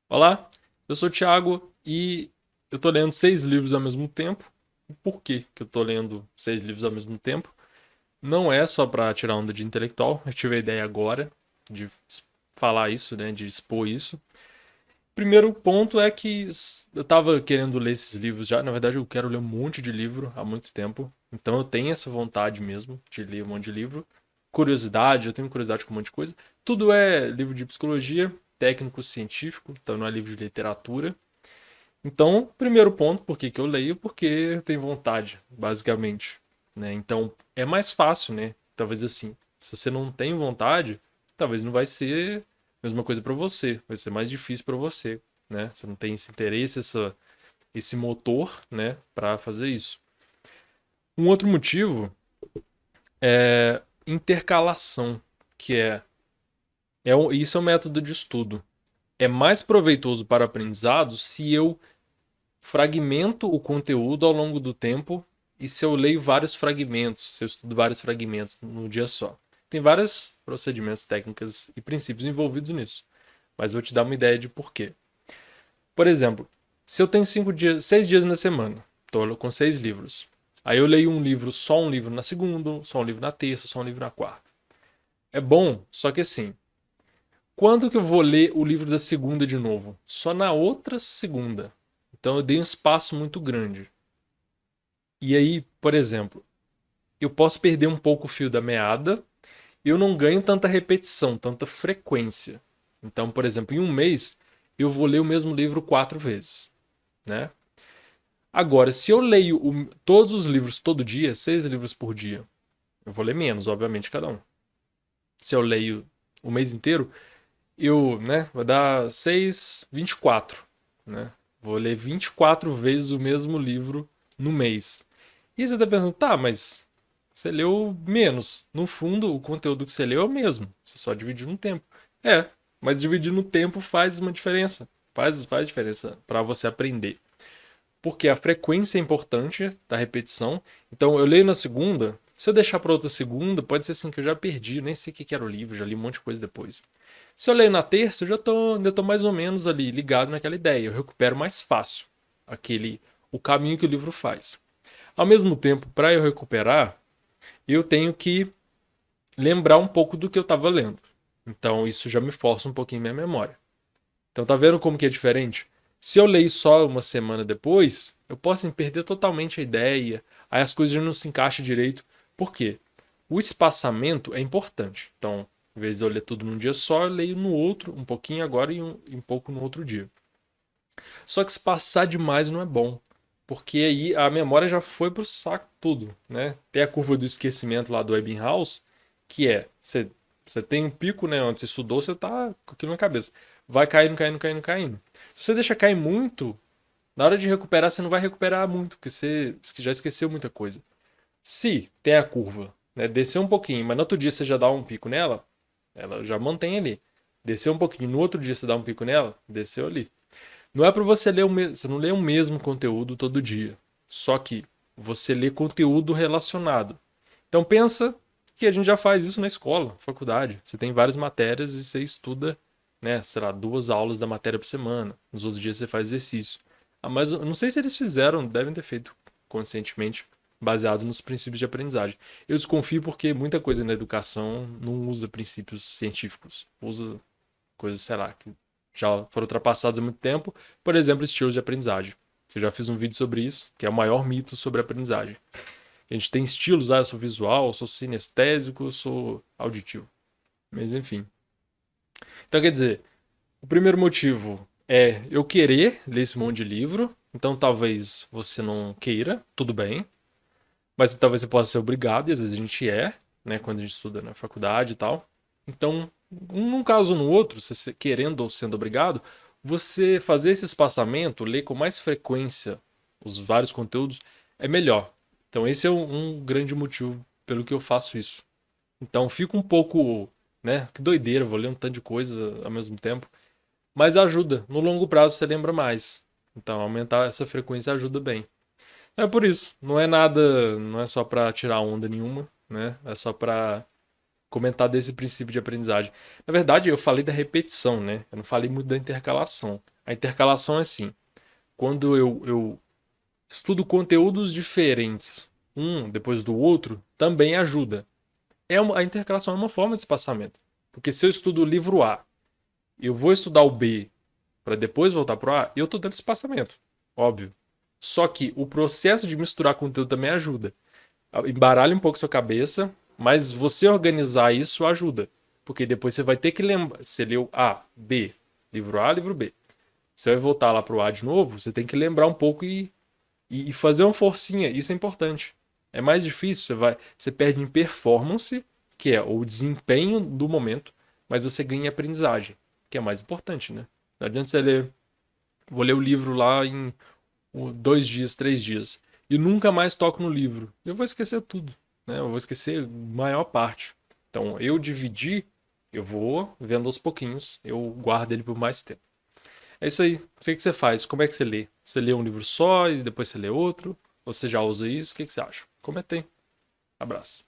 Olá, eu sou o Thiago e eu tô lendo 6 livros ao mesmo tempo. Por que que eu tô lendo 6 livros ao mesmo tempo? Não é só para tirar onda de intelectual, eu tive a ideia agora de falar isso, né, de expor isso. Primeiro ponto é que eu tava querendo ler esses livros já, na verdade eu quero ler um monte de livro há muito tempo, então eu tenho essa vontade mesmo de ler um monte de livro. Curiosidade, eu tenho curiosidade com um monte de coisa. Tudo é livro de psicologia, técnico científico, então não é livro de literatura. Então, primeiro ponto, por que que eu leio? Porque eu tenho vontade, basicamente, né? Então, é mais fácil, né? Talvez assim, se você não tem vontade, talvez não vai ser a mesma coisa para você, vai ser mais difícil para você, né? Você não tem esse interesse, esse motor, né, para fazer isso. Um outro motivo é intercalação, que isso é um método de estudo. É mais proveitoso para o aprendizado se eu fragmento o conteúdo ao longo do tempo e se eu leio vários fragmentos, se eu estudo vários fragmentos no dia só. Tem vários procedimentos, técnicas e princípios envolvidos nisso, mas vou te dar uma ideia de porquê. Por exemplo, se eu tenho 5 dias, 6 dias na semana, estou com 6 livros. Aí eu leio um livro, só um livro na segunda, só um livro na terça, só um livro na quarta. É bom, só que assim, quando que eu vou ler o livro da segunda de novo? Só na outra segunda. Então eu dei um espaço muito grande. E aí, por exemplo, eu posso perder um pouco o fio da meada, eu não ganho tanta repetição, tanta frequência. Então, por exemplo, em um mês, eu vou ler o mesmo livro 4 vezes, né? Agora, se eu leio todos os livros todo dia, 6 livros por dia, eu vou ler menos, obviamente, cada um. Se eu leio o mês inteiro, vai dar 6, 24, né? Vou ler 24 vezes o mesmo livro no mês. E você tá pensando, tá, mas você leu menos. No fundo, o conteúdo que você leu é o mesmo. Você só dividiu no tempo. É, mas dividir no tempo faz uma diferença. Faz diferença para você aprender. Porque a frequência é importante da repetição. Então, eu leio na segunda. Se eu deixar para outra segunda, pode ser assim que eu já perdi, nem sei o que era o livro, já li um monte de coisa depois. Se eu leio na terça, ainda tô mais ou menos ali ligado naquela ideia. Eu recupero mais fácil o caminho que o livro faz. Ao mesmo tempo, para eu recuperar, eu tenho que lembrar um pouco do que eu estava lendo. Então, isso já me força um pouquinho minha memória. Então, tá vendo como que é diferente? Se eu leio só uma semana depois, eu posso perder totalmente a ideia, aí as coisas já não se encaixam direito. Por quê? O espaçamento é importante. Então, em vez de eu ler tudo num dia só, eu leio no outro, um pouquinho agora e um pouco no outro dia. Só que se passar demais não é bom. Porque aí a memória já foi pro saco tudo, né? Tem a curva do esquecimento lá do Ebbinghaus, que é, você tem um pico, né, onde você estudou, você tá com aquilo na cabeça. Vai caindo, caindo, caindo, caindo. Se você deixa cair muito, na hora de recuperar, você não vai recuperar muito, porque você já esqueceu muita coisa. Se tem a curva, né, desceu um pouquinho, mas no outro dia você já dá um pico nela, ela já mantém ali. Desceu um pouquinho, no outro dia você dá um pico nela, desceu ali. Não é para você ler você não lê o mesmo conteúdo todo dia. Só que você lê conteúdo relacionado. Então pensa que a gente já faz isso na escola, faculdade. Você tem várias matérias e você estuda, né, sei lá, 2 aulas da matéria por semana. Nos outros dias você faz exercício. Ah, mas eu não sei se eles fizeram, devem ter feito conscientemente, baseados nos princípios de aprendizagem. Eu desconfio porque muita coisa na educação não usa princípios científicos. Usa coisas, sei lá, que já foram ultrapassadas há muito tempo. Por exemplo, estilos de aprendizagem. Eu já fiz um vídeo sobre isso, que é o maior mito sobre aprendizagem. A gente tem estilos, eu sou visual, eu sou sinestésico, eu sou auditivo. Mas enfim. Então quer dizer, o primeiro motivo é eu querer ler esse monte de livro. Então talvez você não queira, tudo bem. Mas talvez você possa ser obrigado, e às vezes a gente é, né, quando a gente estuda na faculdade e tal. Então, num caso ou no outro, você querendo ou sendo obrigado, você fazer esse espaçamento, ler com mais frequência os vários conteúdos, é melhor. Então, esse é um grande motivo pelo que eu faço isso. Então, fica um pouco, né, que doideira, vou ler um tanto de coisa ao mesmo tempo, mas ajuda. No longo prazo, você lembra mais. Então, aumentar essa frequência ajuda bem. É por isso. Não é nada, não é só pra tirar onda nenhuma, né? É só pra comentar desse princípio de aprendizagem. Na verdade, eu falei da repetição, né? Eu não falei muito da intercalação. A intercalação é assim. Quando eu estudo conteúdos diferentes, um depois do outro, também ajuda. A intercalação é uma forma de espaçamento. Porque se eu estudo o livro A, eu vou estudar o B para depois voltar pro A, eu estou dando espaçamento. Óbvio. Só que o processo de misturar conteúdo também ajuda. Embaralha um pouco sua cabeça, mas você organizar isso ajuda. Porque depois você vai ter que lembrar. Você leu A, B, livro A, livro B. Você vai voltar lá pro A de novo, você tem que lembrar um pouco e fazer uma forcinha. Isso é importante. É mais difícil, você perde em performance, que é o desempenho do momento, mas você ganha em aprendizagem, que é mais importante, né? Não adianta você ler. Vou ler o livro lá em 2 dias, 3 dias. E nunca mais toco no livro. Eu vou esquecer tudo, né? Eu vou esquecer a maior parte. Então, eu dividi, eu vou vendo aos pouquinhos, eu guardo ele por mais tempo. É isso aí. O que você faz? Como é que você lê? Você lê um livro só e depois você lê outro? Ou você já usa isso? O que você acha? Comenta aí. Abraço.